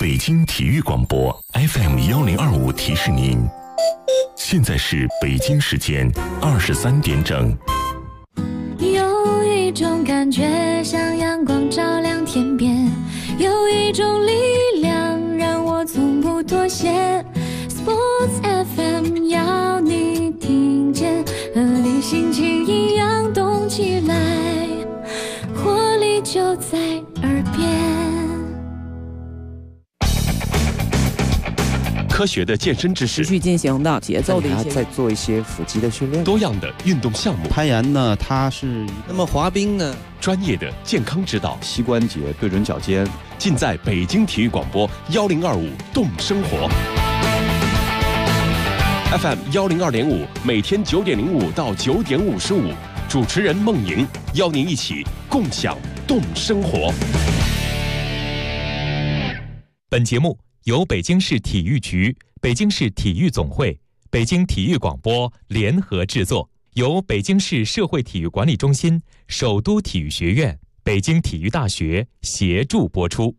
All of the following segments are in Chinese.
北京体育广播 FM1025提示您，现在是北京时间23点整。 有一种感觉像阳光照亮天边，有一种力量让我从不妥协。Sports FM 要你听见，和你心情一样动起来，活力就在耳边。 科学的健身知识， 持续进行的节奏的一些， 再做一些腹肌的训练， 多样的运动项目， 攀岩呢，它是那么滑冰呢， 专业的健康指导， 膝关节对准脚尖， 尽在北京体育广播1025动生活 FM 102.5，每天9点05到9点55，主持人孟莹邀您一起共享动生活。 本节目由北京市体育局、北京市体育总会、北京体育广播联合制作，由北京市社会体育管理中心、首都体育学院、北京体育大学协助播出。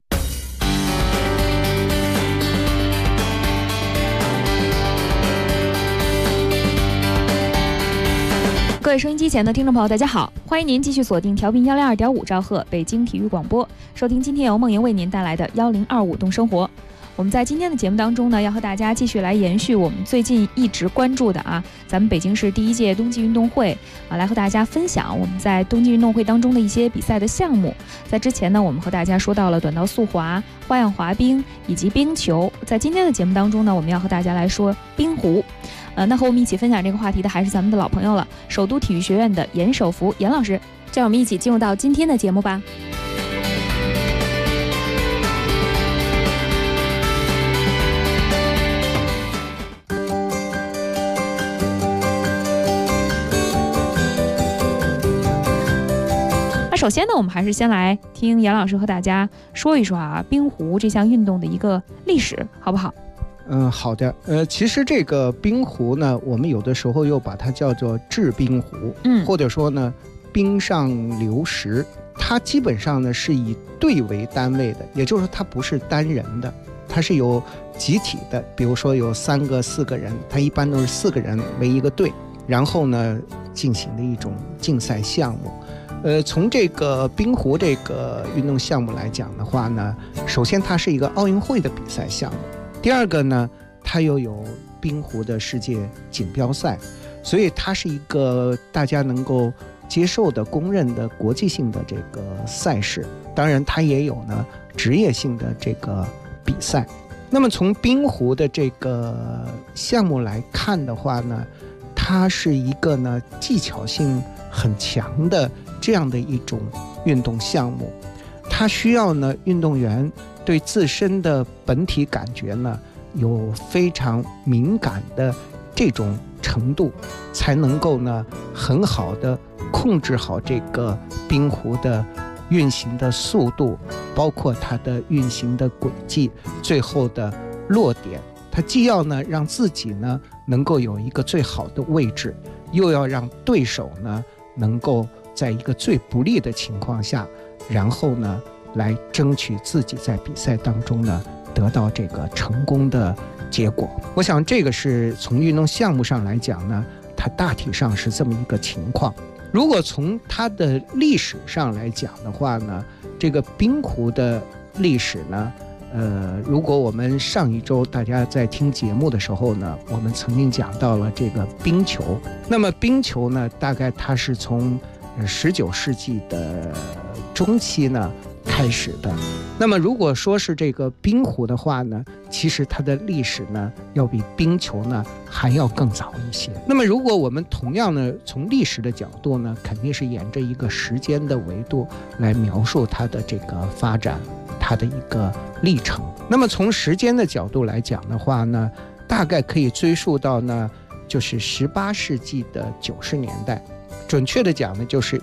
各位收音机前的听众朋友，大家好，欢迎您继续锁定调频102.5兆赫北京体育广播，收听今天由孟莹为您带来的1025动生活。我们在今天的节目当中呢，要和大家继续来延续我们最近一直关注的咱们北京市第1届冬季运动会来和大家分享我们在冬季运动会当中的一些比赛的项目。在之前呢，我们和大家说到了短道速滑、花样滑冰以及冰球。在今天的节目当中呢，我们要和大家来说冰壶。那和我们一起分享这个话题的还是咱们的老朋友了，首都体育学院的严守福严老师。让我们一起进入到今天的节目吧。首先呢，我们还是先来听严老师和大家说一说冰壶这项运动的一个历史，好不好？ 好的。其实这个冰壶呢，我们有的时候又把它叫做制冰壶，或者说呢冰上流石。它基本上呢是以队为单位的，也就是说它不是单人的，它是有集体的。比如说有3个、4个人，它一般都是4个人为一个队，然后呢进行的一种竞赛项目。从这个冰壶这个运动项目来讲的话呢，首先它是一个奥运会的比赛项目，第二个呢它又有冰壶的世界锦标赛，所以它是一个大家能够接受的公认的国际性的这个赛事。当然它也有呢职业性的这个比赛。那么从冰壶的这个项目来看的话呢，它是一个呢技巧性很强的这样的一种运动项目。它需要呢运动员对自身的本体感觉呢有非常敏感的这种程度，才能够呢很好的控制好这个冰壶的运行的速度，包括它的运行的轨迹，最后的落点。它既要呢让自己呢能够有一个最好的位置，又要让对手呢能够在一个最不利的情况下，然后呢来争取自己在比赛当中呢得到这个成功的结果。我想这个是从运动项目上来讲呢，它大体上是这么一个情况。如果从它的历史上来讲的话呢，这个冰壶的历史呢，如果我们上一周大家在听节目的时候呢，我们曾经讲到了这个冰球。那么冰球呢，大概它是从19世纪的中期呢开始的。那么如果说是这个冰壶的话呢，其实它的历史呢要比冰球呢还要更早一些。那么如果我们同样呢从历史的角度呢，肯定是沿着一个时间的维度来描述它的这个发展，它的一个历程。那么从时间的角度来讲的话呢，大概可以追溯到呢就是18世纪的90年代。准确的讲呢，就是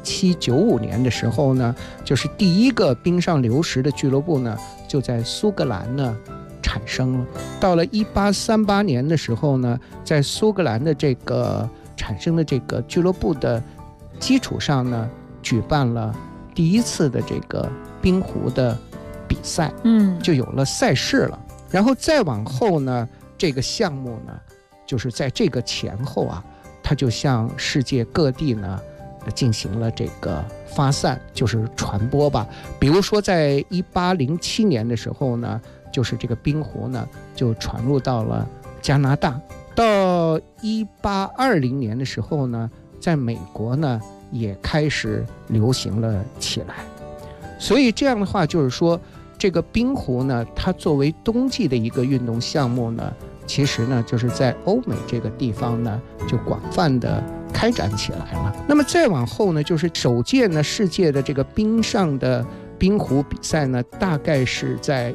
1795年的时候呢，就是第一个冰上流石的俱乐部呢就在苏格兰呢产生了。到了1838年的时候呢，在苏格兰的这个产生的这个俱乐部的基础上呢，举办了第一次的这个冰壶的比赛， 就有了赛事了。然后再往后呢，这个项目呢，就是在这个前后啊，它就向世界各地呢进行了这个发散，就是传播吧。比如说在1807年的时候呢，就是这个冰壶呢就传入到了加拿大。到1820年的时候呢，在美国呢也开始流行了起来。所以这样的话就是说，这个冰壶呢，它作为冬季的一个运动项目呢，其实呢就是在欧美这个地方呢就广泛的开展起来了。那么再往后呢，就是首届呢世界的这个冰上的冰壶比赛呢，大概是在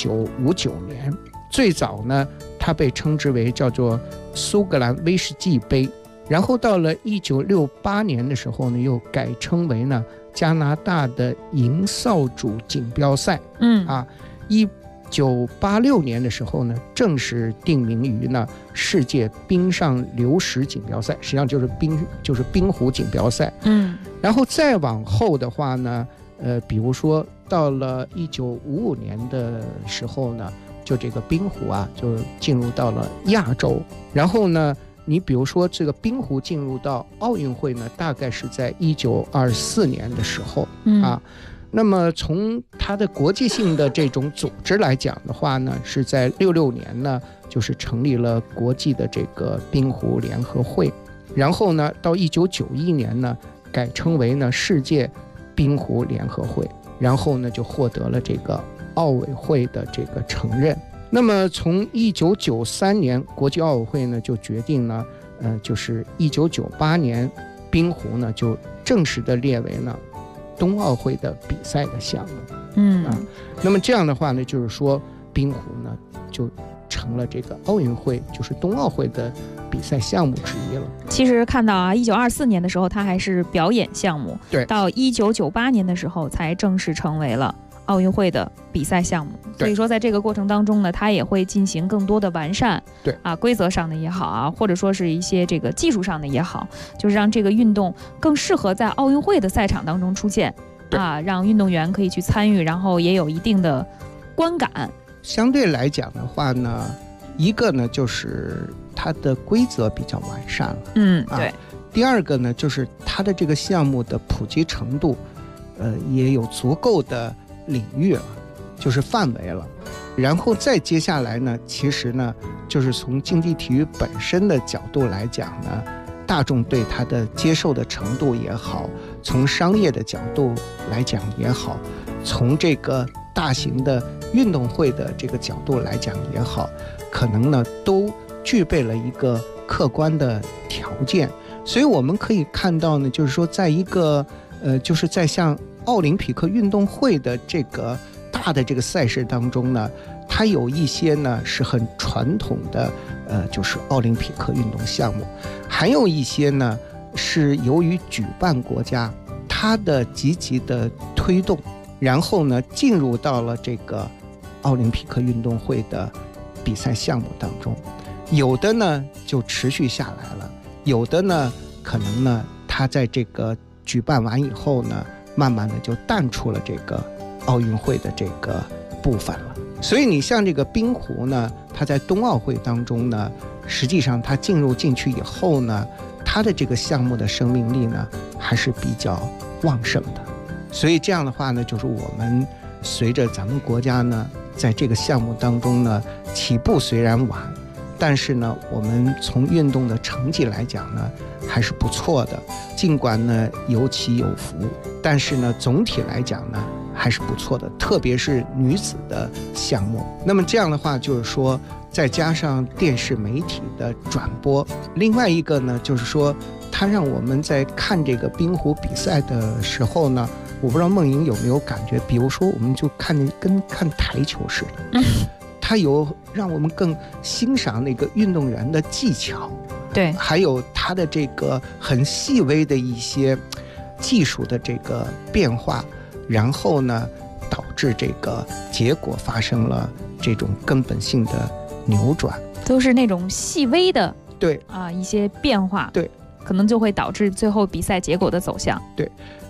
1959年。最早呢它被称之为叫做苏格兰威士忌杯，然后到了1968年的时候呢，又改称为呢加拿大的银扫帚锦标赛。1986年的时候呢，正式定名于呢世界冰上流石锦标赛，实际上就是冰壶锦标赛。然后再往后的话呢，比如说到了1955年的时候呢，就这个冰壶啊就进入到了亚洲。然后呢，你比如说这个冰壶进入到奥运会呢，大概是在1924年的时候那么从它的国际性的这种组织来讲的话呢，是在66年呢，就是成立了国际的这个冰壶联合会。然后呢，到1991年呢，改称为呢世界冰壶联合会。然后呢，就获得了这个奥委会的这个承认。那么从1993年国际奥委会呢就决定呢，就是1998年冰壶呢就正式的列为呢冬奥会的比赛的项目。那么这样的话呢，就是说冰壶呢就成了这个奥运会，就是冬奥会的比赛项目之一了。 其实看到啊，1924年的时候它还是表演项目， 对， 到1998年的时候才正式成为了奥运会的比赛项目。所以说在这个过程当中呢，它也会进行更多的完善， 对规则上的也好啊，或者说是一些这个技术上的也好，就是让这个运动更适合在奥运会的赛场当中出现让运动员可以去参与，然后也有一定的观感。 相对来讲的话呢，一个呢就是它的规则比较完善了， 对。 第二个呢，就是它的这个项目的普及程度，也有足够的领域了，就是范围了。然后再接下来呢，其实呢，就是从竞技体育本身的角度来讲呢，大众对它的接受的程度也好，从商业的角度来讲也好，从这个大型的运动会的这个角度来讲也好，可能呢都具备了一个客观的条件。所以我们可以看到呢，就是说在一个就是在像奥林匹克运动会的这个大的这个赛事当中呢，它有一些呢是很传统的就是奥林匹克运动项目，还有一些呢是由于举办国家它的积极的推动，然后呢进入到了这个奥林匹克运动会的比赛项目当中。有的呢就持续下来了，有的呢可能呢它在这个举办完以后呢，慢慢的就淡出了这个奥运会的这个部分了。所以你像这个冰壶呢，它在冬奥会当中呢，实际上它进去以后呢，它的这个项目的生命力呢还是比较旺盛的。所以这样的话呢，就是我们随着咱们国家呢在这个项目当中呢起步虽然晚，但是呢我们从运动的成绩来讲呢还是不错的。尽管呢有起有伏，但是呢总体来讲呢还是不错的，特别是女子的项目。那么这样的话就是说，再加上电视媒体的转播，另外一个呢就是说，它让我们在看这个冰壶比赛的时候呢，我不知道梦莹有没有感觉，比如说我们就跟看台球似的，它有让我们更欣赏那个运动员的技巧， 对， 还有他的这个很细微的一些技术的这个变化，然后呢导致这个结果发生了这种根本性的扭转， 都是那种细微的对一些变化， 对， 可能就会导致最后比赛结果的走向。 对，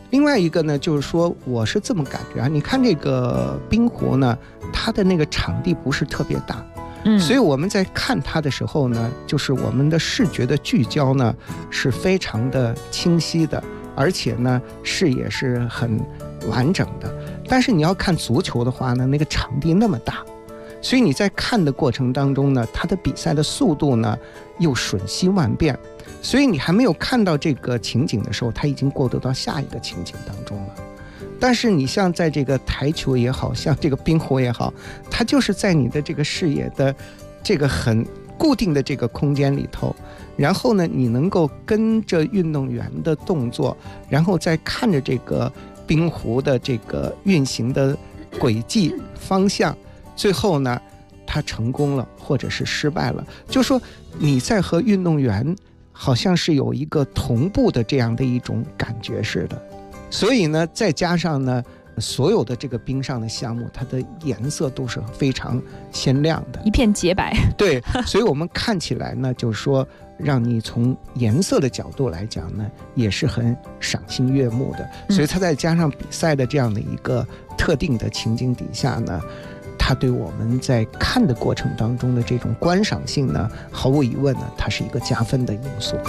另外一个呢，就是说我是这么感觉啊，你看这个冰湖呢，它的那个场地不是特别大，所以我们在看它的时候呢，就是我们的视觉的聚焦呢是非常的清晰的，而且呢视野是很完整的。但是你要看足球的话呢，那个场地那么大，所以你在看的过程当中呢，它的比赛的速度呢又瞬息万变，所以你还没有看到这个情景的时候，它已经过渡到下一个情景当中了。但是你像在这个台球也好，像这个冰壶也好，它就是在你的这个视野的这个很固定的这个空间里头，然后呢你能够跟着运动员的动作，然后再看着这个冰壶的这个运行的轨迹方向，最后呢他成功了或者是失败了，就说你在和运动员好像是有一个同步的这样的一种感觉似的。所以呢再加上呢所有的这个冰上的项目，它的颜色都是非常鲜亮的， 一片洁白。 对，所以我们看起来呢，就是说让你从颜色的角度来讲呢，也是很赏心悦目的。所以它再加上比赛的这样的一个特定的情景底下呢，它对我们在看的过程当中的这种观赏性呢，毫无疑问呢，它是一个加分的因素。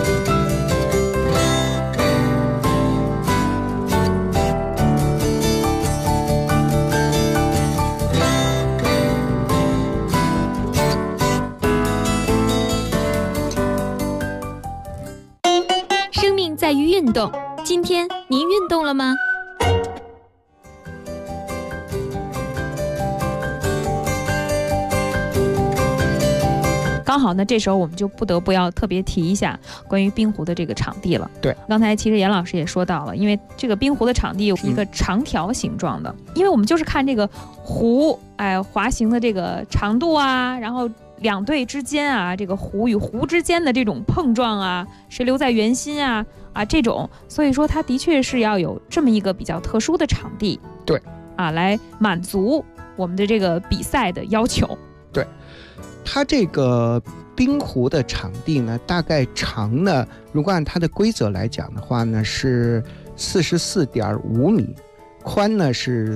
在于运动，今天您运动了吗？ 刚好呢，这时候我们就不得不要特别提一下关于冰壶的这个场地了。 对， 刚才其实严老师也说到了，因为这个冰壶的场地是一个长条形状的，因为我们就是看这个壶，滑行的这个长度啊，然后两队之间啊，这个壶与壶之间的这种碰撞啊，谁留在圆心啊这种，所以说它的确是要有这么一个比较特殊的场地， 对来满足我们的这个比赛的要求。 对，它这个冰壶的场地呢，大概长呢，如果按它的规则来讲的话呢，是44.5米，宽呢是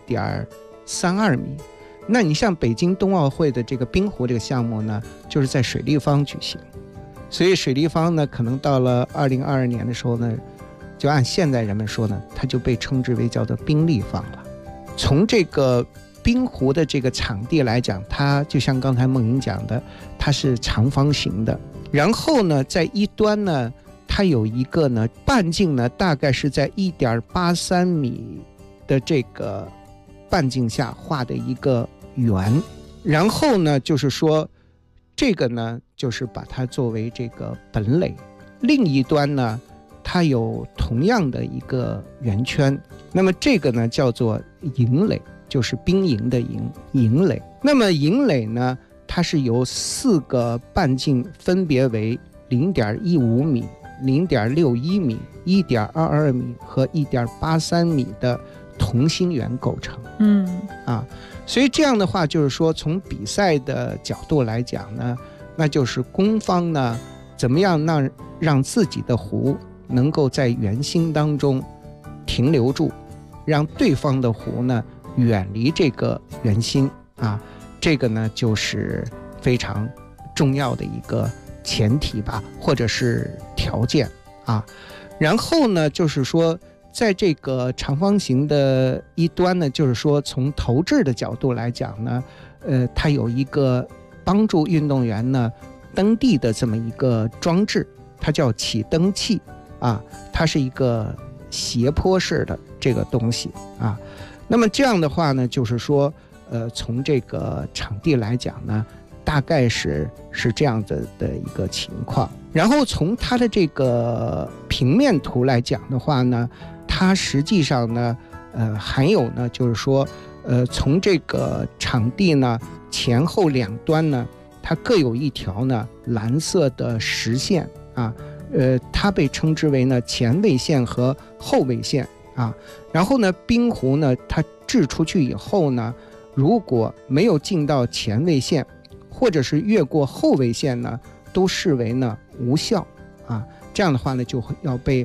4.32米。那你像北京冬奥会的这个冰壶这个项目呢，就是在水立方举行，所以水立方呢，可能到了2022年的时候呢，就按现在人们说呢，它就被称之为叫做冰立方了。从这个冰壶的这个场地来讲，它就像刚才梦莹讲的，它是长方形的，然后呢，在一端呢，它有一个呢半径呢，大概是在1.83米的这个半径下画的一个圆，然后呢，就是说这个呢，就是把它作为这个本垒，另一端呢，它有同样的一个圆圈，那么这个呢叫做营垒，就是兵营的营垒。那么营垒呢，它是由4个半径分别为0.15米、0.61米、1.22米和1.83米的同心圆构成。所以这样的话，就是说从比赛的角度来讲呢，那就是攻方呢怎么样让自己的壶能够在圆心当中停留住，让对方的壶呢远离这个圆心这个呢就是非常重要的一个前提吧，或者是条件然后呢，就是说在这个长方形的一端呢，就是说从投掷的角度来讲呢，它有一个帮助运动员呢登地的这么一个装置，它叫起登器它是一个斜坡式的这个东西那么这样的话呢，就是说从这个场地来讲呢，大概是这样子的一个情况。然后从它的这个平面图来讲的话呢，它实际上呢还有呢，就是说从这个场地呢前后两端呢，它各有一条呢蓝色的实线它被称之为呢前卫线和后卫线然后呢冰壶呢它掷出去以后呢，如果没有进到前卫线或者是越过后卫线呢，都视为呢无效这样的话呢就要被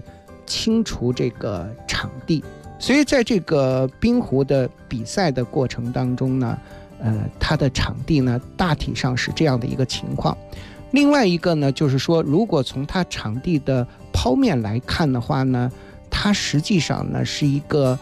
清除这个场地。所以在这个冰壶的比赛的过程当中呢，它的场地呢大体上是这样的一个情况。另外一个呢，就是说如果从它场地的剖面来看的话呢，它实际上呢是一个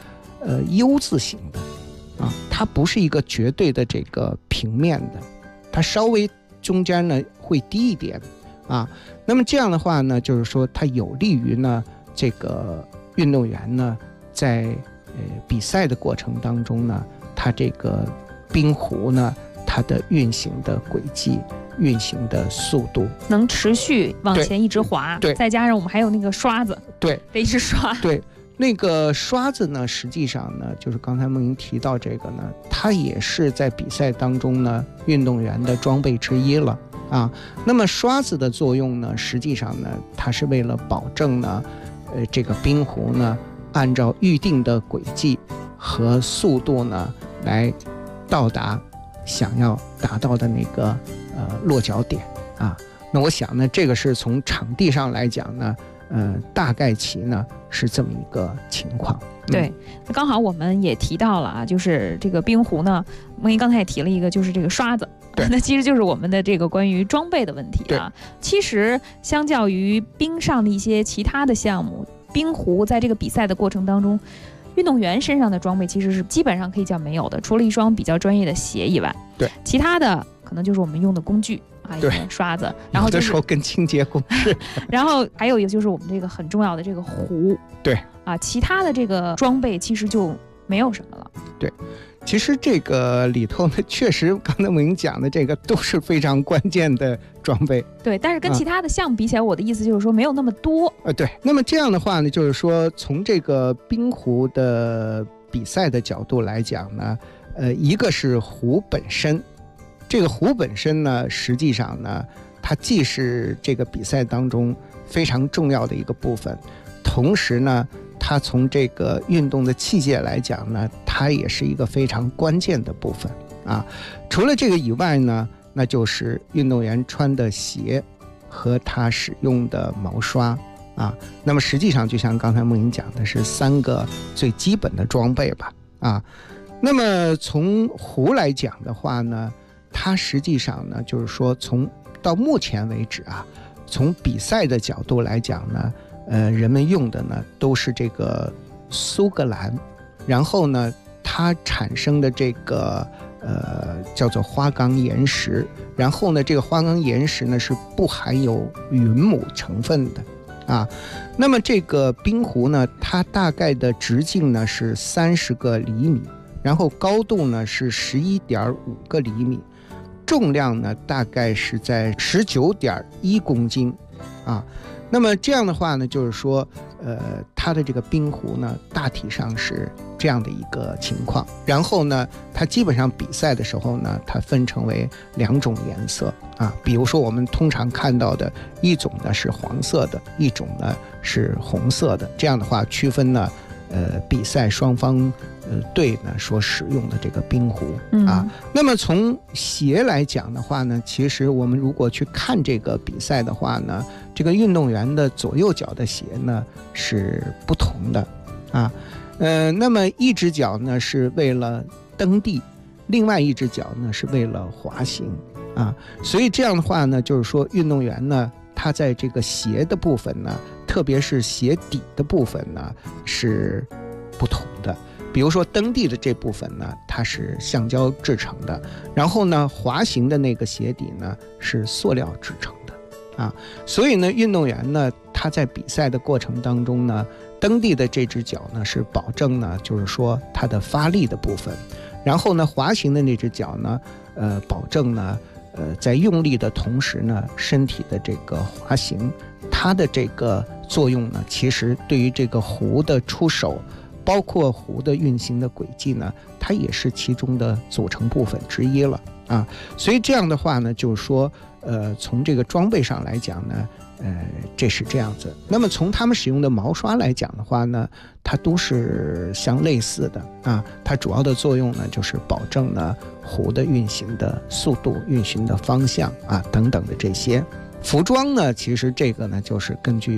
U 字形的它不是一个绝对的这个平面的，它稍微中间呢会低一点那么这样的话呢，就是说它有利于呢这个运动员呢在比赛的过程当中呢，它这个冰壶呢它的运行的轨迹、运行的速度能持续往前一直滑， 对， 再加上我们还有那个刷子， 对， 得一直刷， 对。那个刷子呢，实际上呢，就是刚才梦莹提到这个呢，它也是在比赛当中呢运动员的装备之一了那么刷子的作用呢，实际上呢，它是为了保证呢，这个冰壶呢，按照预定的轨迹和速度呢，来到达想要达到的那个落脚点那我想呢，这个是从场地上来讲呢。大概其呢是这么一个情况。 对，那刚好我们也提到了就是这个冰壶呢，梦莹刚才也提了一个，就是这个刷子。对，那其实就是我们的这个关于装备的问题其实相较于冰上的一些其他的项目，冰壶在这个比赛的过程当中，运动员身上的装备其实是基本上可以叫没有的，除了一双比较专业的鞋以外， 对， 其他的可能就是我们用的工具。 对， 刷子，然后、 有的时候跟清洁工是然后还有一个就是我们这个很重要的这个壶， 对其他的这个装备其实就没有什么了。 对，其实这个里头呢，确实刚才我们讲的这个都是非常关键的装备。 对，但是跟其他的项目比起来，我的意思就是说没有那么多。 对，那么这样的话呢，就是说从这个冰壶的比赛的角度来讲呢，一个是壶本身。这个壶本身呢，实际上呢，它既是这个比赛当中非常重要的一个部分，同时呢，它从这个运动的器械来讲呢，它也是一个非常关键的部分除了这个以外呢，那就是运动员穿的鞋和他使用的毛刷那么实际上就像刚才梦莹讲的，是3个最基本的装备吧那么从壶来讲的话呢，它实际上呢，就是说从到目前为止从比赛的角度来讲呢，人们用的呢都是这个苏格兰，然后呢，它产生的这个叫做花岗岩石，然后呢，这个花岗岩石呢是不含有云母成分的那么这个冰壶呢，它大概的直径呢是30个厘米，然后高度呢是11.5个厘米。重量呢大概是在19.1公斤那么这样的话呢，就是说它的这个冰壶呢大体上是这样的一个情况。然后呢，它基本上比赛的时候呢，它分成为2种颜色比如说我们通常看到的一种呢是黄色的，一种呢是红色的。这样的话区分呢比赛双方队呢所使用的这个冰壶那么从鞋来讲的话呢，其实我们如果去看这个比赛的话呢，这个运动员的左右脚的鞋呢是不同的那么一只脚呢是为了蹬地，另外一只脚呢是为了滑行所以这样的话呢，就是说运动员呢，他在这个鞋的部分呢，特别是鞋底的部分呢是不同的。比如说蹬地的这部分呢，它是橡胶制成的，然后呢滑行的那个鞋底呢是塑料制成的所以呢运动员呢，他在比赛的过程当中呢，蹬地的这只脚呢是保证呢，就是说它的发力的部分，然后呢滑行的那只脚呢保证呢在用力的同时呢，身体的这个滑行，它的这个作用呢，其实对于这个壶的出手，包括壶的运行的轨迹呢，它也是其中的组成部分之一了所以这样的话呢，就是说从这个装备上来讲呢，这是这样子。那么从他们使用的毛刷来讲的话呢，它都是相类似的它主要的作用呢，就是保证呢壶的运行的速度、运行的方向等等的这些。服装呢，其实这个呢就是根据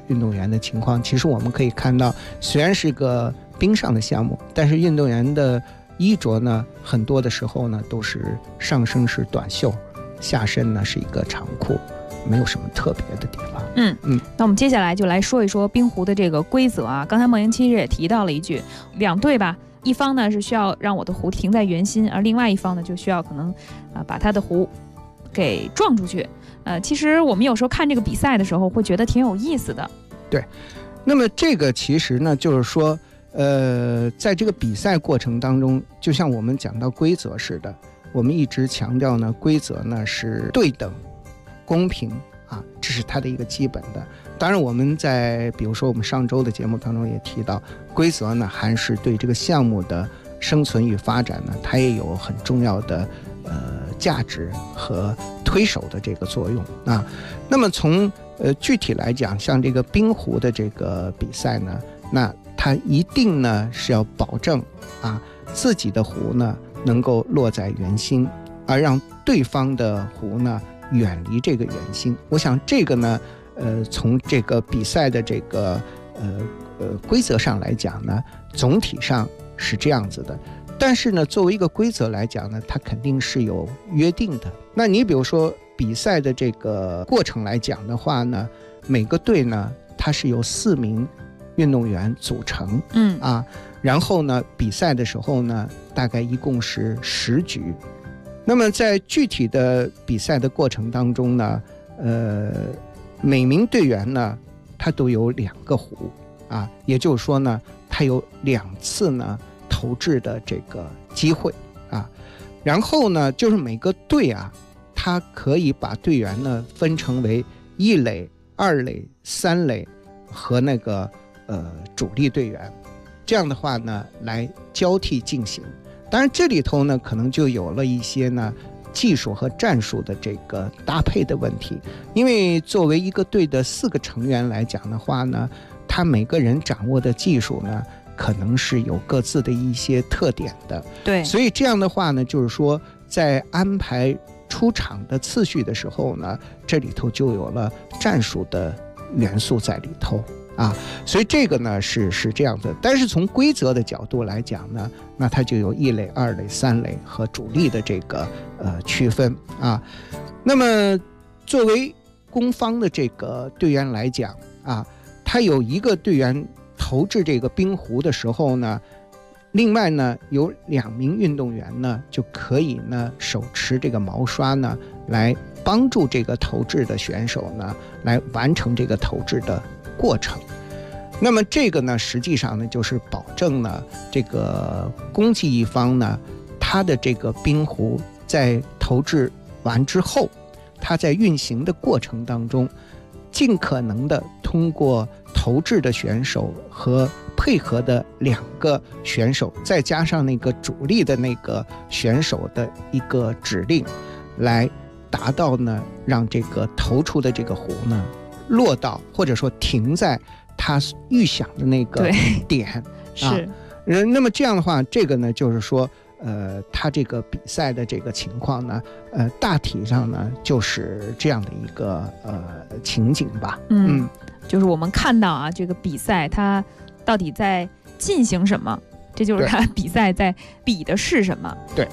运动员的情况，其实我们可以看到，虽然是个冰上的项目，但是运动员的衣着呢，很多的时候呢都是上身是短袖，下身呢是一个长裤，没有什么特别的地方。 那我们接下来就来说一说冰壶的这个规则啊。刚才梦莹其实也提到了一句，两队吧，一方呢是需要让我的壶停在圆心，而另外一方呢就需要可能把他的壶给撞出去。其实我们有时候看这个比赛的时候会觉得挺有意思的。 对，那么这个其实呢就是说在这个比赛过程当中，就像我们讲到规则似的，我们一直强调呢，规则呢是对等公平啊，这是它的一个基本的。当然我们在比如说我们上周的节目当中也提到，规则呢还是对这个项目的生存与发展呢，它也有很重要的价值和推手的这个作用啊。那么从具体来讲，像这个冰壶的这个比赛呢，那它一定呢是要保证啊自己的壶呢能够落在圆心，而让对方的壶呢远离这个圆心。我想这个呢从这个比赛的这个规则上来讲呢，总体上是这样子的。但是呢，作为一个规则来讲呢，它肯定是有约定的。那你比如说比赛的这个过程来讲的话呢，每个队呢它是由4名运动员组成，然后呢比赛的时候呢大概一共是10局。那么在具体的比赛的过程当中呢，每名队员呢他都有2个壶啊，也就是说呢他有2次呢投掷的这个机会啊。然后呢就是每个队啊，他可以把队员呢分成为1垒、2垒、3垒和那个主力队员，这样的话呢来交替进行。当然这里头呢可能就有了一些呢技术和战术的这个搭配的问题，因为作为一个队的4个成员来讲的话呢，他每个人掌握的技术呢可能是有各自的一些特点的。 对， 所以这样的话呢，就是说在安排出场的次序的时候呢，这里头就有了战术的元素在里头啊。所以这个呢是这样的。但是从规则的角度来讲呢，那它就有1垒、2垒、3垒和主力的这个区分啊。那么作为攻方的这个队员来讲啊，他有一个队员投掷这个冰壶的时候呢，另外呢有2名运动员呢就可以呢手持这个毛刷呢来帮助这个投掷的选手呢来完成这个投掷的过程。那么这个呢实际上呢就是保证呢这个攻击一方呢，他的这个冰壶在投掷完之后，他在运行的过程当中尽可能的通过投掷的选手和配合的2个选手，再加上那个主力的那个选手的一个指令，来达到呢让这个投出的这个壶呢落到或者说停在他预想的那个点是。 那么这样的话，这个呢就是说他这个比赛的这个情况呢大体上呢就是这样的一个情景吧。 就是我们看到啊，这个比赛它到底在进行什么，这就是它比赛在比的是什么。 对。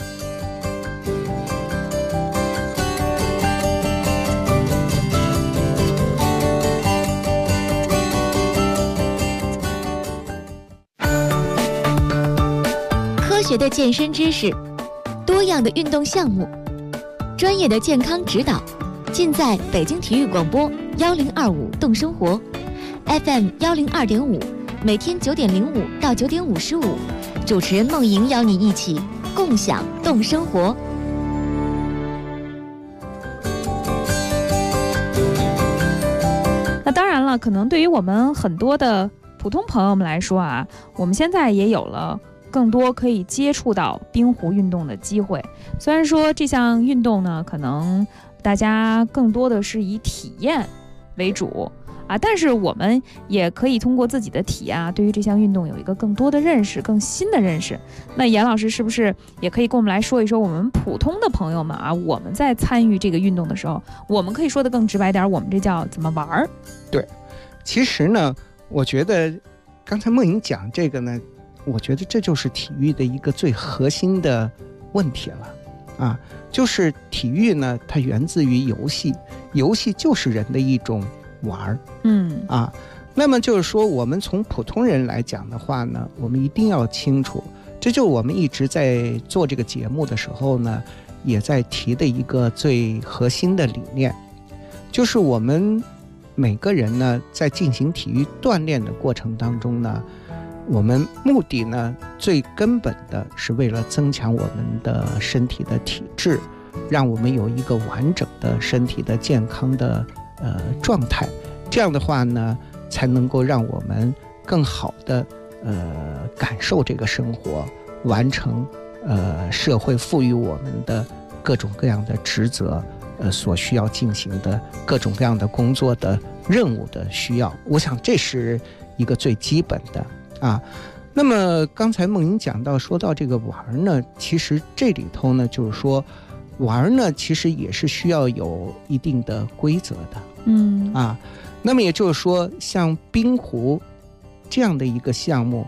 科学的健身知识，多样的运动项目，专业的健康指导，尽在北京体育广播1025动生活 FM 102.5，每天9点05到9点55，主持人梦莹邀你一起共享动生活。 那当然了，可能对于我们很多的普通朋友们来说啊，我们现在也有了更多可以接触到冰壶运动的机会。虽然说这项运动呢，可能大家更多的是以体验为主啊，但是我们也可以通过自己的体验啊，对于这项运动有一个更多的认识，更新的认识。那严老师是不是也可以跟我们来说一说，我们普通的朋友们啊，我们在参与这个运动的时候，我们可以说的更直白点，我们这叫怎么玩？ 对， 其实呢，我觉得刚才梦莹讲这个呢，我觉得这就是体育的一个最核心的问题了啊，就是体育呢，它源自于游戏，游戏就是人的一种玩啊。那么就是说，我们从普通人来讲的话呢，我们一定要清楚，这就是我们一直在做这个节目的时候呢，也在提的一个最核心的理念，就是我们每个人呢，在进行体育锻炼的过程当中呢，我们目的呢，最根本的是为了增强我们的身体的体质，让我们有一个完整的身体的健康的状态。这样的话呢，才能够让我们更好的感受这个生活，完成社会赋予我们的各种各样的职责。所需要进行的各种各样的工作的任务的需要，我想这是一个最基本的啊。那么刚才梦莹讲到说到这个玩呢，其实这里头呢，就是说玩呢，其实也是需要有一定的规则的，那么也就是说，像冰壶这样的一个项目，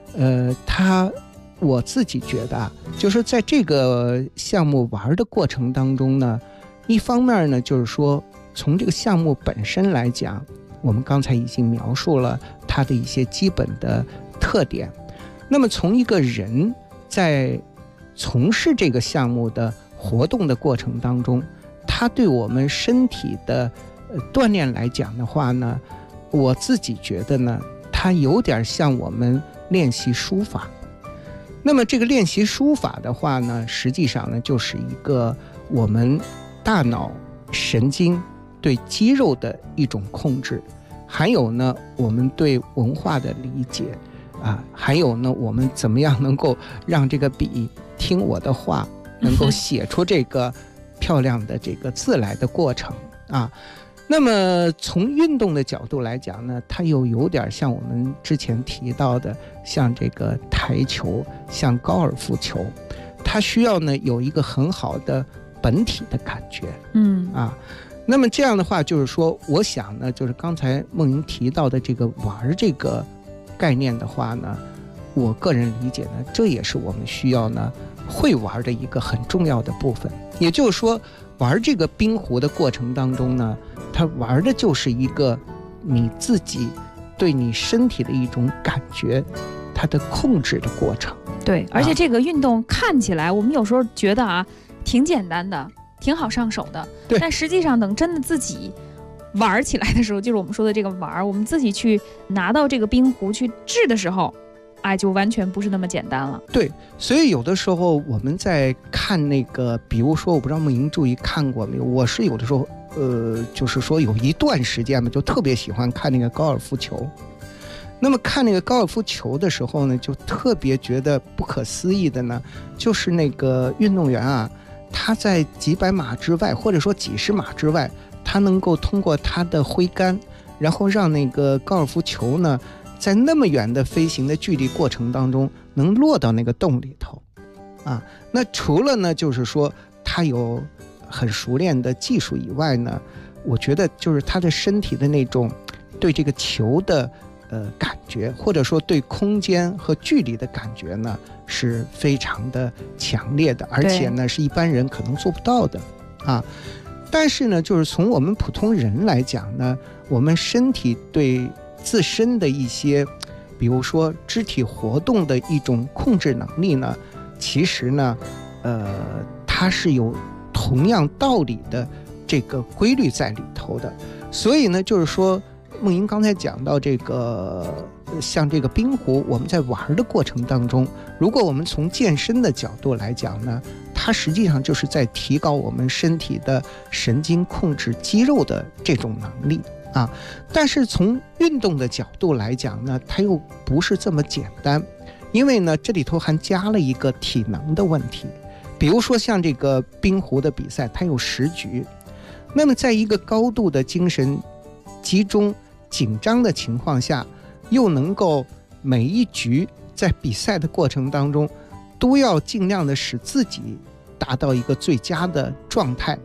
我自己觉得啊，就是在这个项目玩的过程当中呢。一方面呢，就是说从这个项目本身来讲，我们刚才已经描述了它的一些基本的特点。那么从一个人在从事这个项目的活动的过程当中，他对我们身体的锻炼来讲的话呢，我自己觉得呢，它有点像我们练习书法。那么这个练习书法的话呢，实际上呢，就是一个我们大脑神经对肌肉的一种控制，还有呢我们对文化的理解啊，还有呢我们怎么样能够让这个笔听我的话，能够写出这个漂亮的这个字来的过程啊。那么从运动的角度来讲呢，它又有点像我们之前提到的，像这个台球，像高尔夫球，它需要呢有一个很好的本体的感觉，那么这样的话，就是说，我想呢，就是刚才梦莹提到的这个玩这个概念的话呢，我个人理解呢，这也是我们需要呢会玩的一个很重要的部分。也就是说，玩这个冰壶的过程当中呢，它玩的就是一个你自己对你身体的一种感觉，它的控制的过程。 对，而且这个运动看起来，我们有时候觉得啊，挺简单的，挺好上手的。 对， 但实际上等真的自己玩起来的时候，就是我们说的这个玩，我们自己去拿到这个冰壶去制的时候，哎，就完全不是那么简单了。 对，所以有的时候我们在看那个，比如说，我不知道梦莹注意看过没有？我是有的时候，就是说有一段时间嘛，就特别喜欢看那个高尔夫球。那么看那个高尔夫球的时候呢，就特别觉得不可思议的呢，就是那个运动员啊，他在几百码之外，或者说几十码之外，他能够通过他的挥杆，然后让那个高尔夫球呢，在那么远的飞行的距离过程当中，能落到那个洞里头，啊，那除了呢，就是说他有很熟练的技术以外呢，我觉得就是他的身体的那种对这个球的感觉，或者说对空间和距离的感觉呢，是非常的强烈的，而且呢是一般人可能做不到的啊。但是呢，就是从我们普通人来讲呢，我们身体对自身的一些，比如说肢体活动的一种控制能力呢，其实呢，它是有同样道理的这个规律在里头的。所以呢，就是说梦莹刚才讲到这个，像这个冰壶，我们在玩的过程当中，如果我们从健身的角度来讲呢，它实际上就是在提高我们身体的神经控制肌肉的这种能力啊。但是从运动的角度来讲呢，它又不是这么简单，因为呢这里头还加了一个体能的问题。比如说像这个冰壶的比赛，它有10局，那么在一个高度的精神集中紧张的情况下，又能够每一局在比赛的过程当中，都要尽量的使自己达到一个最佳的状态，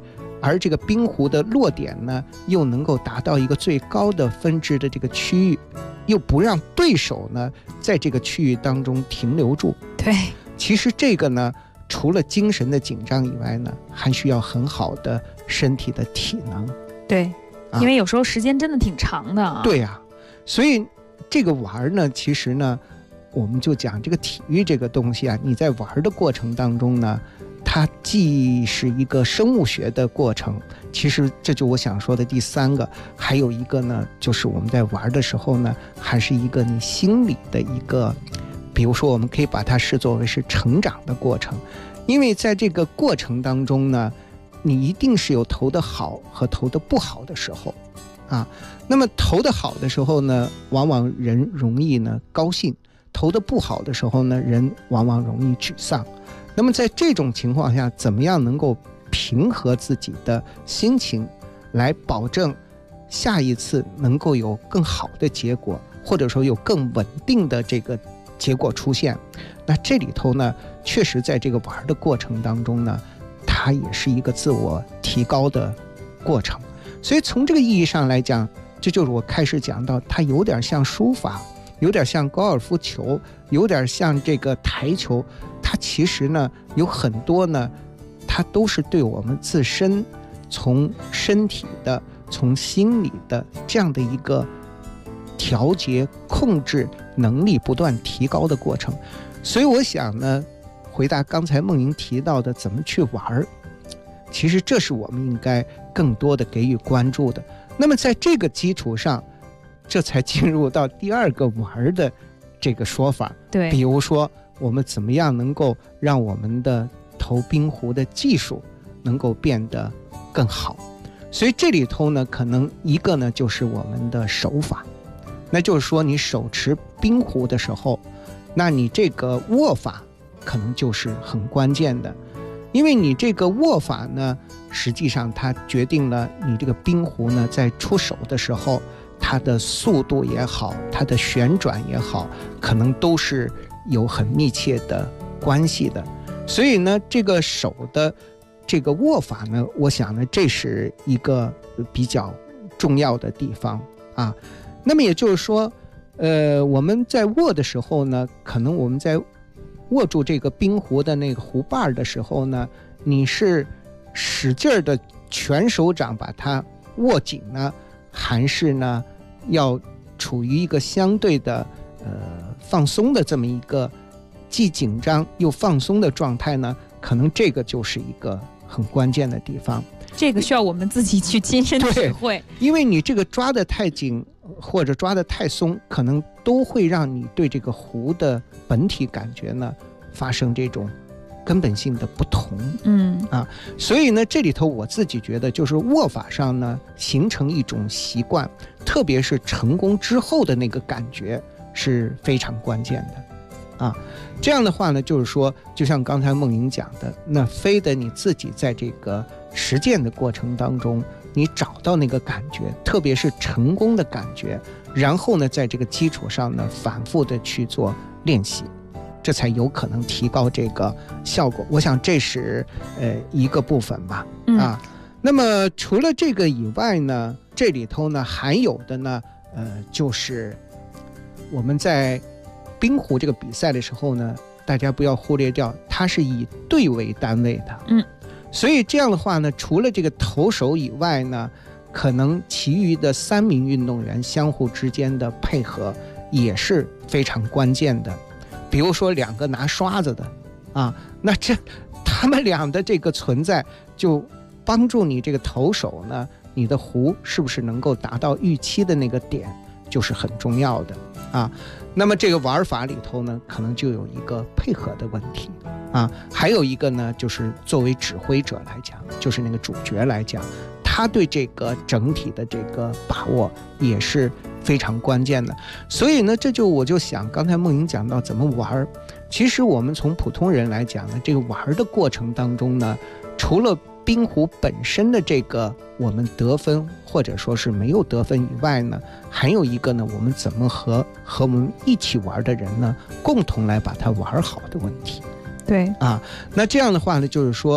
而这个冰壶的落点呢，又能够达到一个最高的分支的这个区域，又不让对手呢在这个区域当中停留住。 对， 其实这个呢，除了精神的紧张以外呢，还需要很好的身体的体能。 对，因为有时候时间真的挺长的啊。 对啊，所以这个玩呢，其实呢，我们就讲这个体育这个东西啊，你在玩的过程当中呢，它既是一个生物学的过程，其实这就我想说的第三个，还有一个呢，就是我们在玩的时候呢，还是一个你心理的一个，比如说我们可以把它视作为是成长的过程，因为在这个过程当中呢，你一定是有投得好和投得不好的时候啊。那么投得好的时候呢，往往人容易呢高兴；投得不好的时候呢，人往往容易沮丧。那么在这种情况下，怎么样能够平和自己的心情，来保证下一次能够有更好的结果，或者说有更稳定的这个结果出现？那这里头呢，确实在这个玩的过程当中呢，它也是一个自我提高的过程。所以从这个意义上来讲，这就是我开始讲到，它有点像书法，有点像高尔夫球，有点像这个台球。它其实呢有很多呢，它都是对我们自身从身体的、从心理的这样的一个调节、控制能力不断提高的过程。所以我想呢，回答刚才梦莹提到的怎么去玩，其实这是我们应该更多的给予关注的。那么在这个基础上，这才进入到第二个玩的这个说法。 对， 比如说我们怎么样能够让我们的投冰壶的技术能够变得更好。所以这里头呢，可能一个呢就是我们的手法，那就是说你手持冰壶的时候，那你这个握法可能就是很关键的。因为你这个握法呢，实际上它决定了你这个冰壶呢在出手的时候，它的速度也好，它的旋转也好，可能都是有很密切的关系的。所以呢，这个手的这个握法呢，我想呢，这是一个比较重要的地方啊。那么也就是说，我们在握的时候呢，可能我们在握住这个冰壶的那个壶把的时候呢，你是使劲的全手掌把它握紧呢，还是呢要处于一个相对的放松的这么一个既紧张又放松的状态呢？可能这个就是一个很关键的地方。 这个需要我们自己去亲身体会， 因为你这个抓得太紧或者抓得太松，可能都会让你对这个壶的本体感觉呢发生这种根本性的不同。所以呢，这里头我自己觉得就是握法上呢形成一种习惯，特别是成功之后的那个感觉是非常关键的啊。这样的话呢，就是说就像刚才梦莹讲的，那非得你自己在这个实践的过程当中，你找到那个感觉，特别是成功的感觉，然后呢在这个基础上呢反复的去做练习，这才有可能提高这个效果。我想这是一个部分吧。那么除了这个以外呢，这里头呢还有的呢就是我们在冰壶这个比赛的时候呢，大家不要忽略掉，它是以队为单位的。所以这样的话呢，除了这个投手以外呢，可能其余的3名运动员相互之间的配合也是非常关键的。比如说2个拿刷子的啊，那这他们俩的这个存在就帮助你这个投手呢，你的壶是不是能够达到预期的那个点，就是很重要的啊。那么这个玩法里头呢，可能就有一个配合的问题啊，还有一个呢，就是作为指挥者来讲，就是那个主角来讲，他对这个整体的这个把握也是非常关键的。所以呢，我就想，刚才梦莹讲到怎么玩，其实我们从普通人来讲呢，这个玩的过程当中呢，除了冰壶本身的这个我们得分或者说是没有得分以外呢，还有一个呢，我们怎么和我们一起玩的人呢，共同来把它玩好的问题。 对啊，那这样的话呢，就是说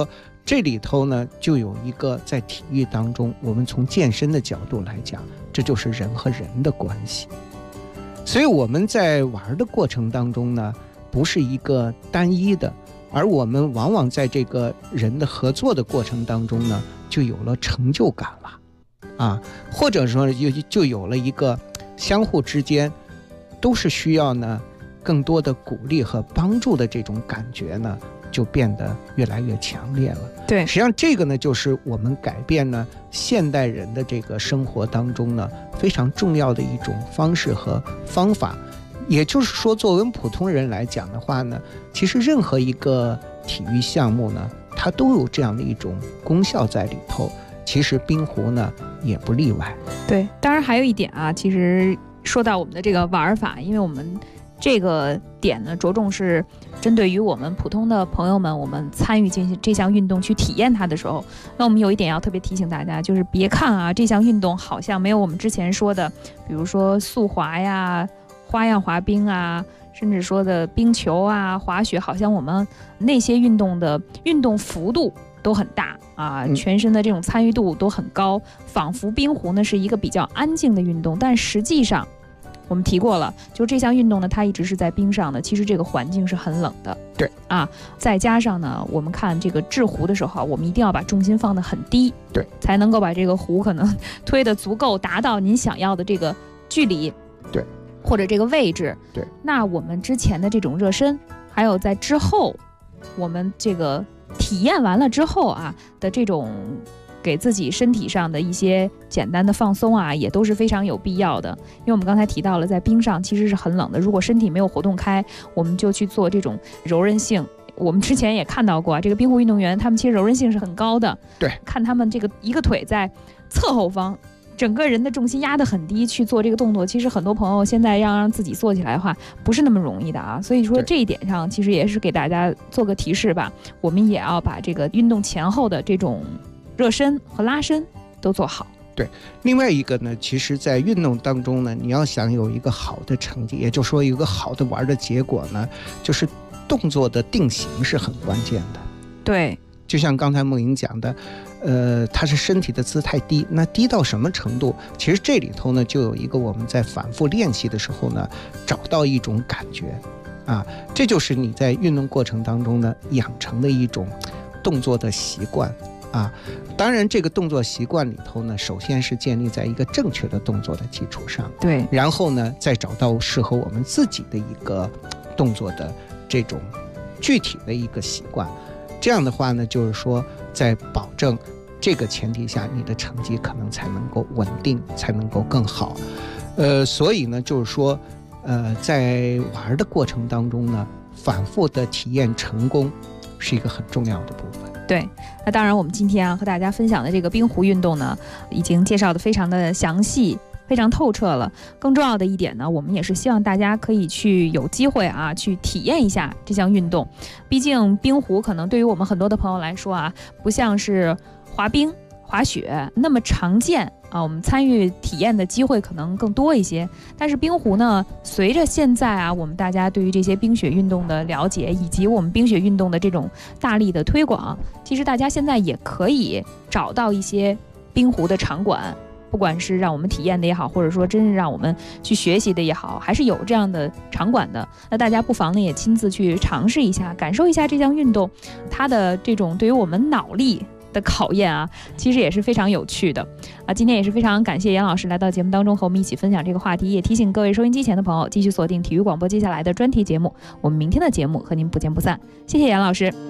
这里头呢就有一个在体育当中，我们从健身的角度来讲，这就是人和人的关系。所以我们在玩的过程当中呢，不是一个单一的，而我们往往在这个人的合作的过程当中呢，就有了成就感了或者说就有了一个相互之间都是需要呢更多的鼓励和帮助的这种感觉呢，就变得越来越强烈了。 对， 实际上这个呢，就是我们改变呢现代人的这个生活当中呢非常重要的一种方式和方法。也就是说，作为普通人来讲的话呢，其实任何一个体育项目呢，它都有这样的一种功效在里头。其实冰壶呢也不例外。 对，当然还有一点其实说到我们的这个玩法，因为我们这个点呢着重是针对于我们普通的朋友们，我们参与进行这项运动去体验它的时候，那我们有一点要特别提醒大家，就是别看这项运动好像没有我们之前说的，比如说速滑呀、花样滑冰甚至说的冰球滑雪，好像我们那些运动的运动幅度都很大全身的这种参与度都很高，仿佛冰壶呢是一个比较安静的运动，但实际上我们提过了，就这项运动呢，它一直是在冰上的，其实这个环境是很冷的。 对再加上呢，我们看这个制壶的时候我们一定要把重心放得很低， 对， 才能够把这个壶可能推得足够达到您想要的这个距离， 对， 或者这个位置， 对。 那我们之前的这种热身，还有在之后我们这个体验完了之后的这种给自己身体上的一些简单的放松也都是非常有必要的。因为我们刚才提到了，在冰上其实是很冷的，如果身体没有活动开，我们就去做这种柔韧性。我们之前也看到过这个冰壶运动员，他们其实柔韧性是很高的。 对， 看他们这个一个腿在侧后方，整个人的重心压得很低去做这个动作，其实很多朋友现在要让自己做起来的话不是那么容易的所以说这一点上其实也是给大家做个提示吧，我们也要把这个运动前后的这种热身和拉伸都做好。 对，另外一个呢，其实在运动当中呢，你要想有一个好的成绩，也就是说有一个好的玩的结果呢，就是动作的定型是很关键的。 对， 就像刚才梦莹讲的它是身体的姿态低，那低到什么程度，其实这里头呢就有一个我们在反复练习的时候呢找到一种感觉这就是你在运动过程当中呢养成的一种动作的习惯当然这个动作习惯里头呢，首先是建立在一个正确的动作的基础上， 对， 然后呢再找到适合我们自己的一个动作的这种具体的一个习惯。这样的话呢，就是说在保证这个前提下，你的成绩可能才能够稳定，才能够更好。所以呢，就是说在玩的过程当中呢，反复的体验成功是一个很重要的部分。 对，那当然我们今天和大家分享的这个冰壶运动呢，已经介绍的非常的详细，非常透彻了。更重要的一点呢，我们也是希望大家可以去有机会去体验一下这项运动。毕竟冰壶可能对于我们很多的朋友来说不像是滑冰、滑雪那么常见我们参与体验的机会可能更多一些。但是冰壶呢，随着现在我们大家对于这些冰雪运动的了解，以及我们冰雪运动的这种大力的推广，其实大家现在也可以找到一些冰壶的场馆，不管是让我们体验的也好，或者说真是让我们去学习的也好，还是有这样的场馆的。那大家不妨呢也亲自去尝试一下，感受一下这项运动它的这种对于我们脑力的考验其实也是非常有趣的今天也是非常感谢杨老师来到节目当中和我们一起分享这个话题，也提醒各位收音机前的朋友继续锁定体育广播接下来的专题节目，我们明天的节目和您不见不散。谢谢杨老师。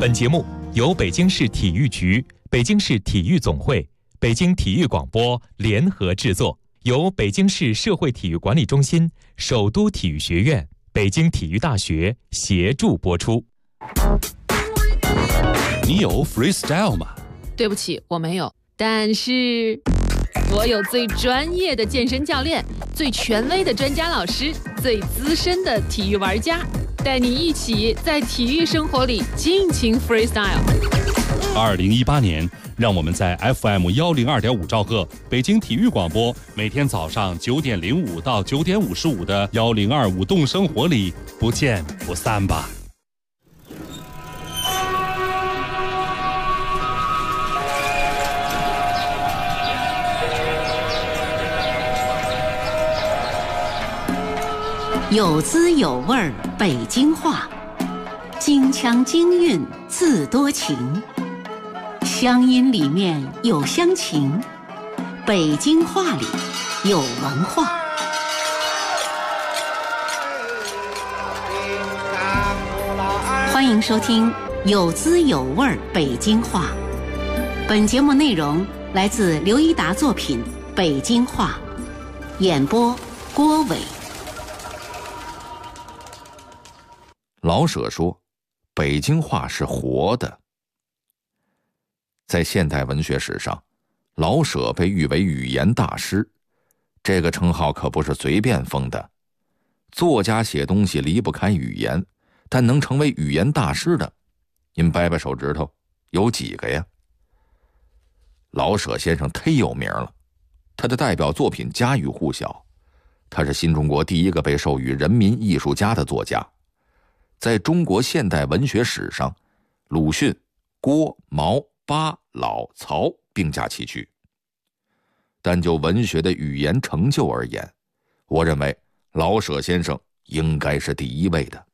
本节目由北京市体育局、北京市体育总会、北京体育广播联合制作，由北京市社会体育管理中心、首都体育学院、北京体育大学协助播出。 你有 freestyle 吗？ 对不起，我没有。但是我有最专业的健身教练，最权威的专家老师，最资深的体育玩家，带你一起在体育生活里尽情 freestyle。 2018年，让我们在 FM102.5兆赫北京体育广播，每天早上9点05到9点55的1025动生活里不见不散吧。 有滋有味儿北京话，京腔京韵字多情，乡音里面有乡情，北京话里有文化。欢迎收听有滋有味儿北京话。本节目内容来自刘一达作品《北京话》，演播郭伟。 老舍说，北京话是活的。在现代文学史上，老舍被誉为语言大师，这个称号可不是随便封的。作家写东西离不开语言，但能成为语言大师的，您掰掰手指头，有几个呀？老舍先生忒有名了，他的代表作品家喻户晓，他是新中国第一个被授予人民艺术家的作家。在中国现代文学史上，鲁迅、郭、毛、巴、老、曹并驾齐驱。但就文学的语言成就而言，我认为老舍先生应该是第一位的。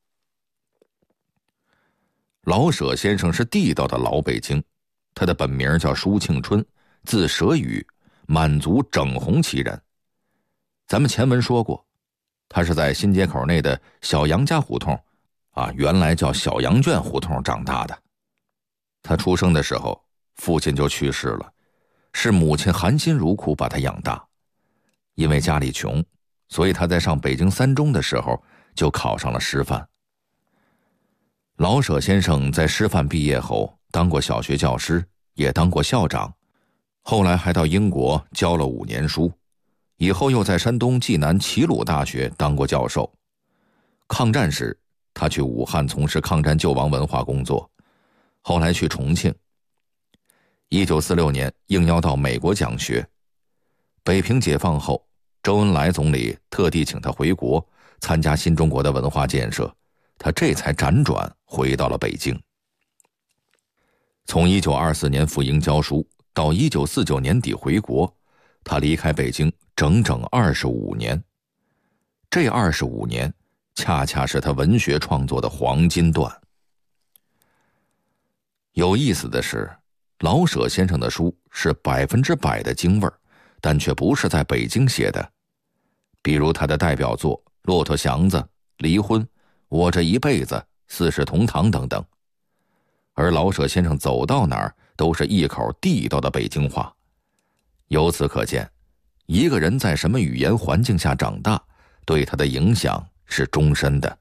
老舍先生是地道的老北京，他的本名叫舒庆春，字舍宇，满族整红旗人。咱们前文说过，他是在新街口内的小杨家胡同原来叫小羊圈胡同长大的。他出生的时候，父亲就去世了，是母亲含辛茹苦把他养大。因为家里穷，所以他在上北京三中的时候就考上了师范。老舍先生在师范毕业后当过小学教师，也当过校长，后来还到英国教了5年书，以后又在山东济南齐鲁大学当过教授。抗战时，他去武汉从事抗战救亡文化工作，后来去重庆。1946年应邀到美国讲学。北平解放后，周恩来总理特地请他回国参加新中国的文化建设，他这才辗转回到了北京。从1924年赴英教书到1949年底回国，他离开北京整整25年。这25年恰恰是他文学创作的黄金段。有意思的是，老舍先生的书是100%的京味儿，但却不是在北京写的。比如他的代表作《骆驼祥子》《离婚》《我这一辈子》《四世同堂》等等。而老舍先生走到哪儿都是一口地道的北京话。由此可见，一个人在什么语言环境下长大，对他的影响是终身的。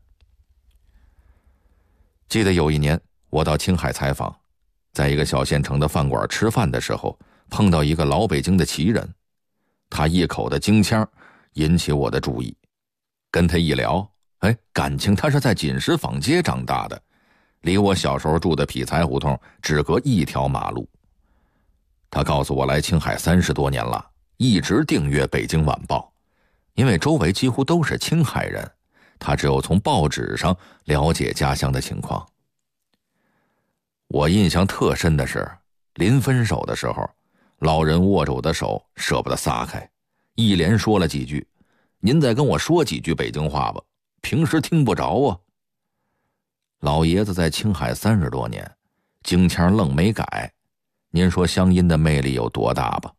记得有一年我到青海采访，在一个小县城的饭馆吃饭的时候，碰到一个老北京的旗人，他一口的京腔引起我的注意。跟他一聊，感情他是在锦石坊街长大的，离我小时候住的匹才胡同只隔1条马路。他告诉我来青海30多年了，一直订阅《北京晚报》，因为周围几乎都是青海人，他只有从报纸上了解家乡的情况。我印象特深的是，临分手的时候，老人握着我的手舍不得撒开，一连说了几句：“您再跟我说几句北京话吧，平时听不着啊。”老爷子在青海30多年，京腔愣没改，您说乡音的魅力有多大吧？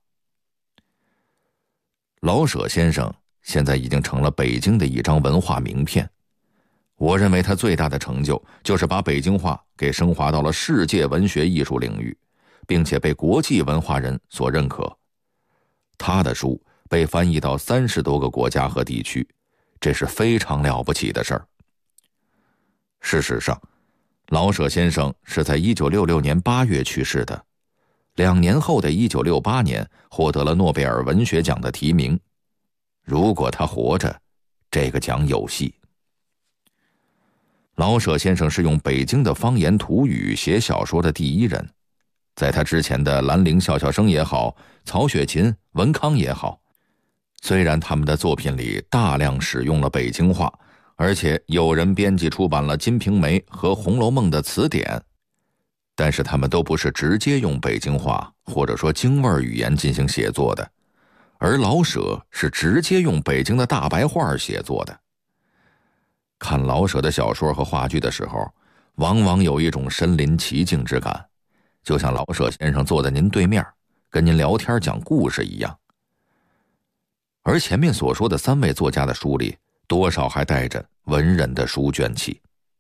老舍先生现在已经成了北京的一张文化名片。 我认为他最大的成就就是把北京话给升华到了世界文学艺术领域，并且被国际文化人所认可。他的书被翻译到30多个国家和地区，这是非常了不起的事儿。事实上，老舍先生是在1966年8月去世的，2年后的1968年获得了诺贝尔文学奖的提名。如果他活着，这个奖有戏。老舍先生是用北京的方言土语写小说的第一人，在他之前的兰陵笑笑生也好，曹雪芹、文康也好，虽然他们的作品里大量使用了北京话，而且有人编辑出版了《金瓶梅》和《红楼梦》的词典，但是他们都不是直接用北京话或者说京味语言进行写作的，而老舍是直接用北京的大白话写作的。看老舍的小说和话剧的时候，往往有一种身临其境之感，就像老舍先生坐在您对面，跟您聊天讲故事一样。而前面所说的3位作家的书里，多少还带着文人的书卷气。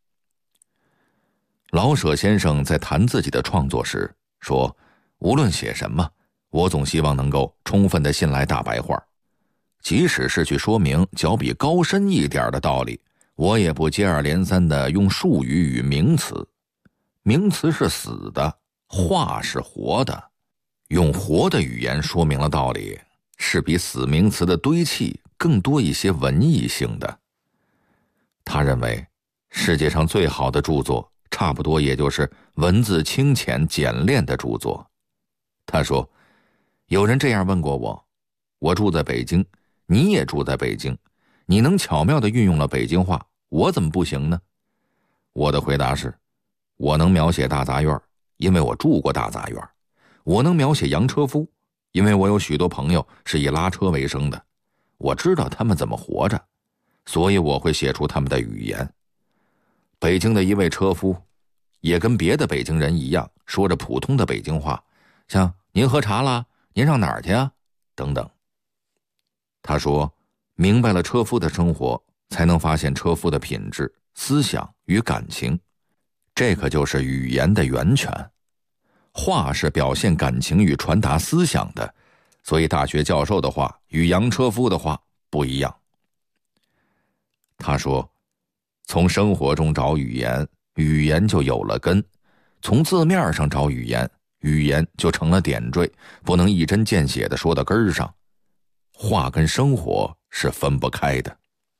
老舍先生在谈自己的创作时说，无论写什么，我总希望能够充分地信赖大白话，即使是去说明较比高深一点的道理，我也不接二连三地用术语与名词。名词是死的，话是活的，用活的语言说明了道理，是比死名词的堆砌更多一些文艺性的。他认为世界上最好的著作差不多也就是文字清浅简练的著作。他说，有人这样问过我，我住在北京，你也住在北京，你能巧妙地运用了北京话，我怎么不行呢？我的回答是，我能描写大杂院，因为我住过大杂院；我能描写洋车夫，因为我有许多朋友是以拉车为生的，我知道他们怎么活着，所以我会写出他们的语言。北京的一位车夫也跟别的北京人一样，说着普通的北京话，像您喝茶啦，您上哪儿去啊，等等。他说，明白了车夫的生活，才能发现车夫的品质、思想与感情，这可就是语言的源泉。话是表现感情与传达思想的，所以大学教授的话与洋车夫的话不一样。他说，从生活中找语言，语言就有了根；从字面上找语言，语言就成了点缀，不能一针见血地说到根儿上。话跟生活是分不开的。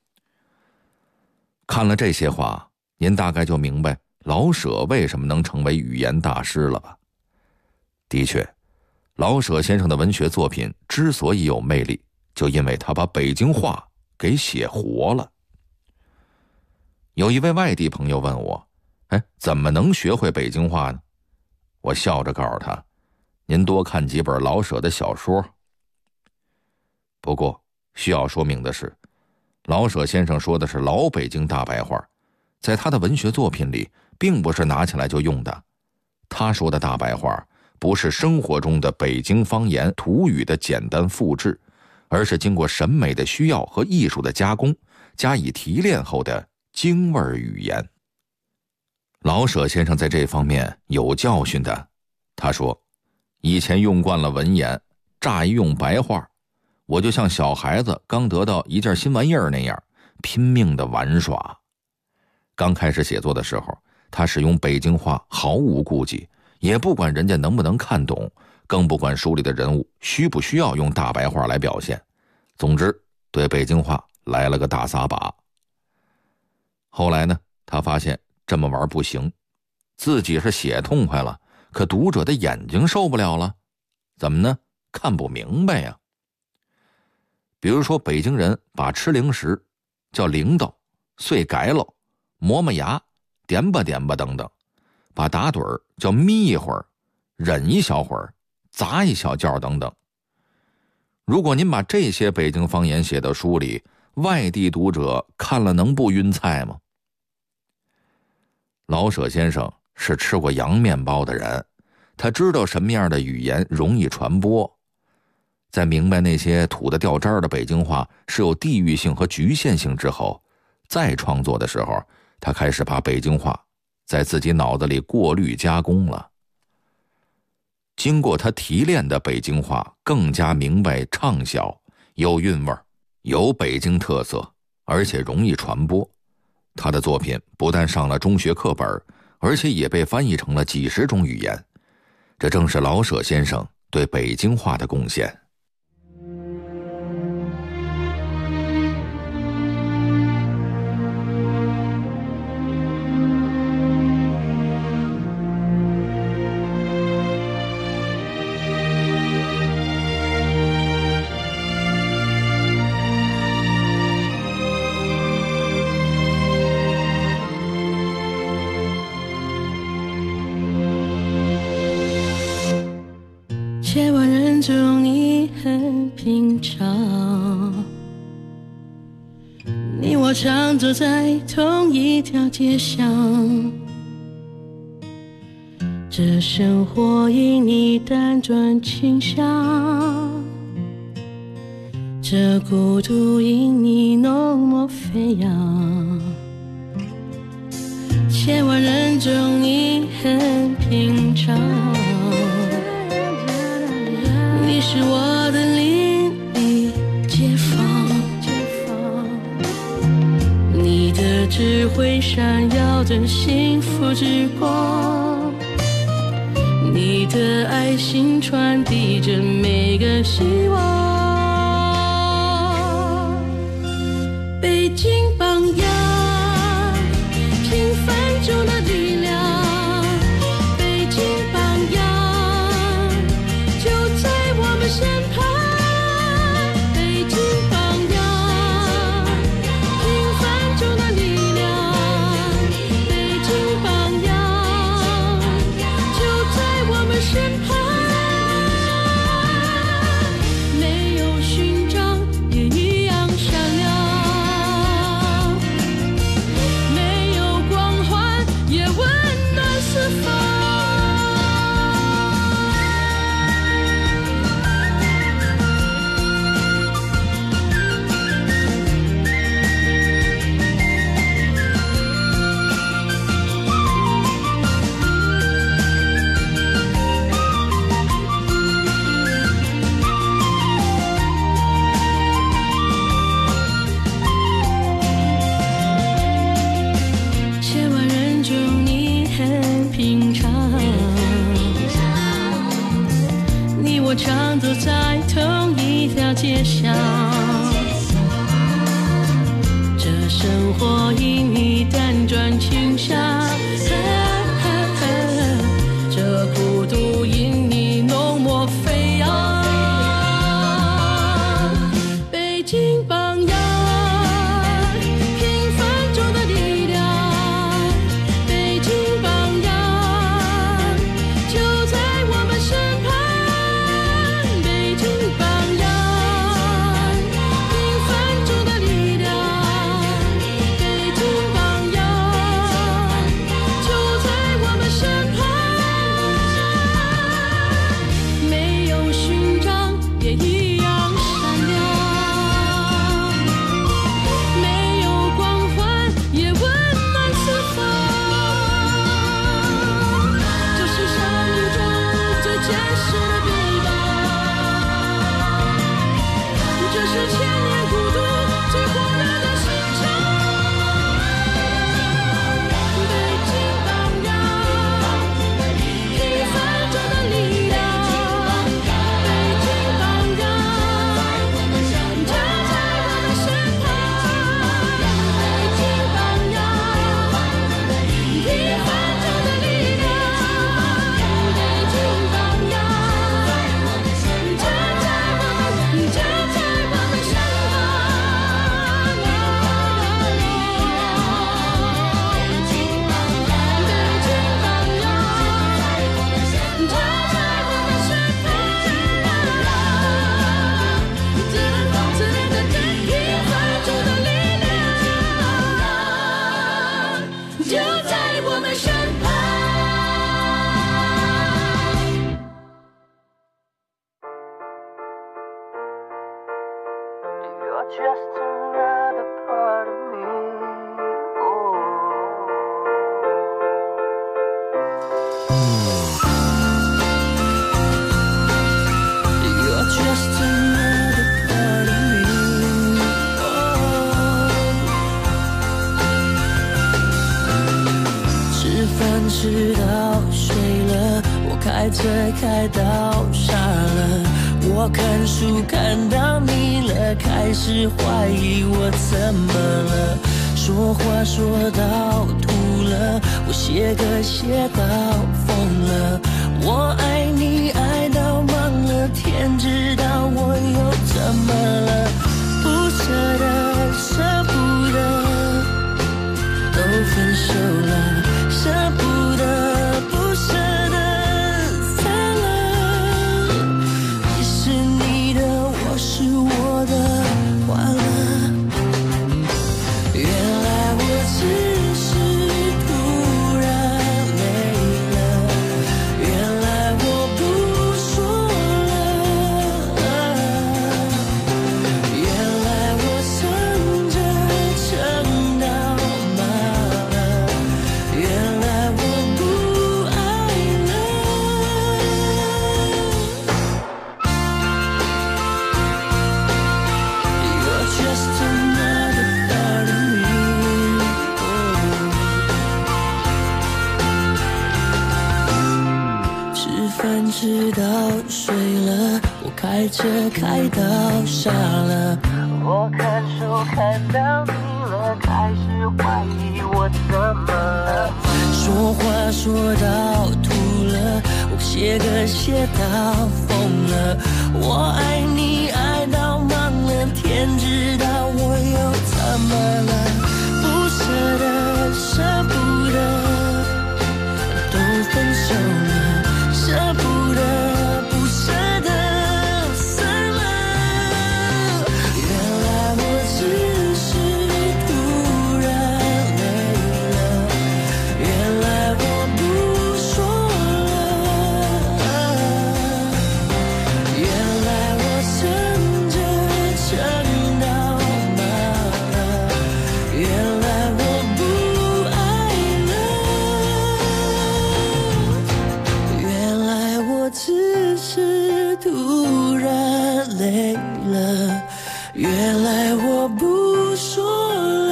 看了这些话，您大概就明白老舍为什么能成为语言大师了吧？的确，老舍先生的文学作品之所以有魅力，就因为他把北京话给写活了。有一位外地朋友问我，怎么能学会北京话呢？我笑着告诉他，您多看几本老舍的小说。不过需要说明的是，老舍先生说的是老北京大白话，在他的文学作品里并不是拿起来就用的。他说的大白话不是生活中的北京方言土语的简单复制，而是经过审美的需要和艺术的加工，加以提炼后的京味语言。老舍先生在这方面有教训的。他说，以前用惯了文言，乍一用白话，我就像小孩子刚得到一件新玩意儿那样，拼命的玩耍。刚开始写作的时候，他使用北京话毫无顾忌，也不管人家能不能看懂，更不管书里的人物需不需要用大白话来表现。总之，对北京话来了个大撒把。后来呢，他发现这么玩不行，自己是写痛快了，可读者的眼睛受不了了。怎么呢？看不明白呀。比如说，北京人把吃零食叫铃铛、碎改喽、磨磨牙、点吧点吧等等，把打盹儿叫眯一会儿、忍一小会儿、砸一小觉等等。如果您把这些北京方言写到书里，外地读者看了能不晕菜吗？老舍先生是吃过洋面包的人，他知道什么样的语言容易传播。在明白那些土得掉渣的北京话是有地域性和局限性之后，再创作的时候， 他开始把北京话在自己脑子里过滤加工了。经过他提炼的北京话更加明白畅晓，有韵味，有北京特色，而且容易传播。他的作品不但上了中学课本，而且也被翻译成了几十种语言。这正是老舍先生对北京话的贡献。 千万人中你很平常，你我常走在同一条街上，这生活因你辗转倾向，这孤独因你浓墨飞扬。千万人中你很平常，你是我的邻里街坊，你的智慧闪耀着幸福之光，你的爱心传递着每个希望。北京榜样，平凡中的力量，北京榜样就在我们身旁。北京榜样，平凡中的力量，北京榜样就在我们身旁。没有勋章也一样闪亮，没有光环也温暖四方。千万人中你很平常，你我常走在同一条街上，这生活因你辗转倾向，这孤独因你浓墨飞扬。北京榜样，平凡中的力量，北京榜样就在我们身旁。北京榜样，平凡中的力量，北京榜样直到睡了，我开车开到傻了，我看书看到腻了，开始怀疑我怎么了，说话说到吐了，我写歌写到疯了，我爱你爱到忘了，天知道我又怎么了，不舍得舍不得都分手了，舍不得不舍得散了，你是你的，我是我的，完了，原来我只是突然累了，原来我不说了，原来我撑着撑到麻了，原来我不爱了， You're just another part of me. 吃饭吃到睡了，我开车开到傻了，我看书看到腻了，开始怀疑我怎么了，说话说到吐了，我写歌写到疯了，我爱你爱到忘了，天知道我又怎么了，不舍得舍不得都分手了，舍不得不舍得散了，原来我只是突然累了，原来我不说了，原来我撑着撑到麻了，原来我不爱了，原来我只是突然累了，原来我不说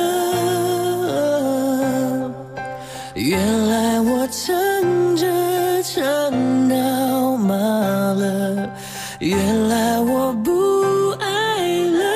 了，原来我撑着撑到麻了，原来我不爱了。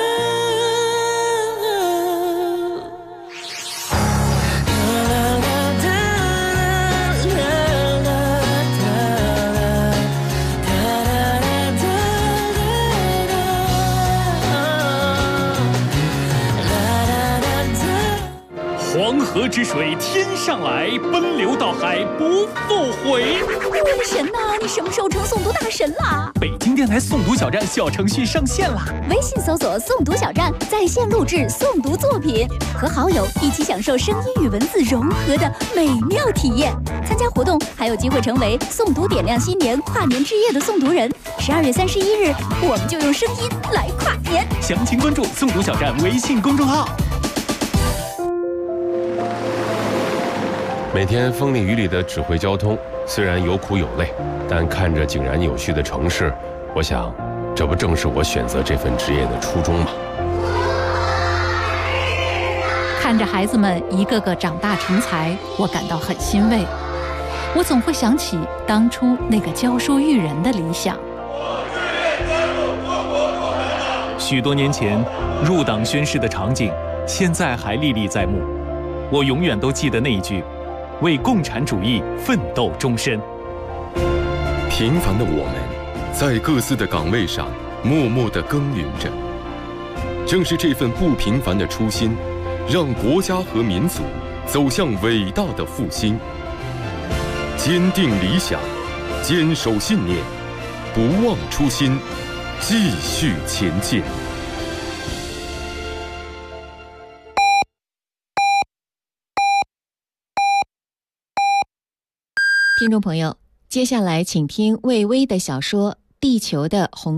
黄河之水天上来，奔流到海不复回。 我的神呐，你什么时候成诵读大神啦？ 北京电台诵读小站小程序上线啦！ 微信搜索诵读小站，在线录制诵读作品，和好友一起享受声音与文字融合的美妙体验。参加活动还有机会成为诵读点亮新年跨年之夜的诵读人。12月31日，我们就用声音来跨年。 详情关注诵读小站微信公众号。 每天风里雨里的指挥交通，虽然有苦有累，但看着井然有序的城市，我想，这不正是我选择这份职业的初衷吗？ 看着孩子们一个个长大成才，我感到很欣慰。我总会想起当初那个教书育人的理想。 许多年前入党宣誓的场景，现在还历历在目。我永远都记得那一句：为共产主义奋斗终身。 平凡的我们，在各自的岗位上默默地耕耘着。正是这份不平凡的初心，让国家和民族走向伟大的复兴。坚定理想，坚守信念，不忘初心，继续前进。 听众朋友，接下来请听魏巍的小说《地球的红》。